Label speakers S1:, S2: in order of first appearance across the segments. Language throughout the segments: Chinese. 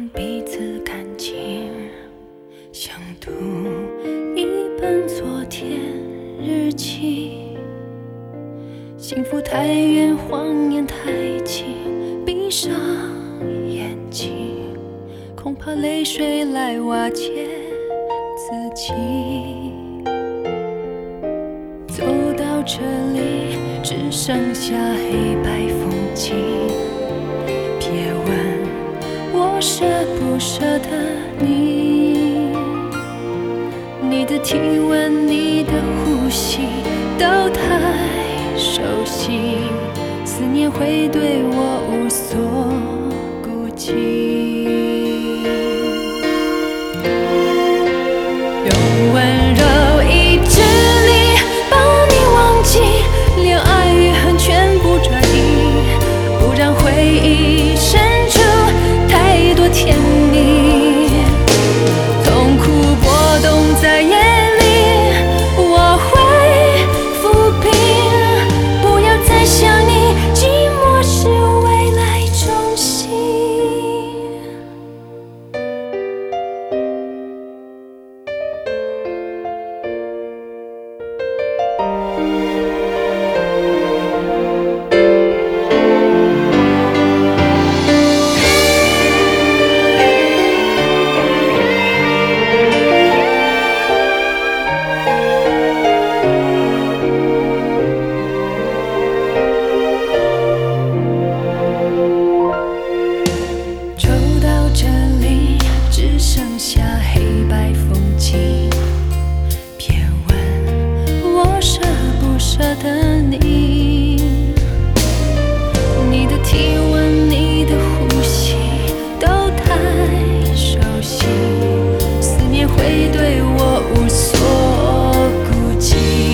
S1: 彼此感情，像读一本昨天日记。幸福太远，谎言太近，闭上眼睛，恐怕泪水来瓦解自己。走到这里，只剩下黑白风景。别问我舍不舍得你，你的体温，你的呼吸都太熟悉，思念会对我无所顾忌。用温柔意志力帮你忘记，连爱与恨全部转移，不让回忆深处太多甜蜜。痛苦波动在眼里，我会抚平，不要再想你，寂寞是未来中心。走到这里，只剩下黑白风景。别问我舍不舍得你，你的体温，你的呼吸都太熟悉，思念会对我无所顾忌。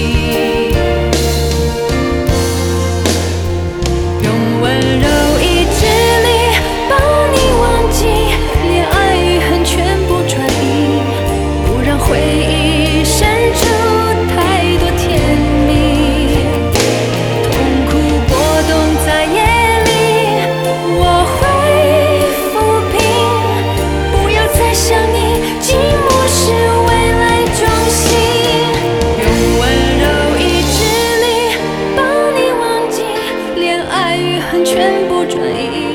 S1: 用温柔意志力帮你忘记，连爱与恨全部转移，不让回忆深处太多甜蜜。痛苦波动在夜里，我会抚平，不要再想你，寂寞是未来中心。用温柔意志力帮你忘记，连爱与恨全部转移。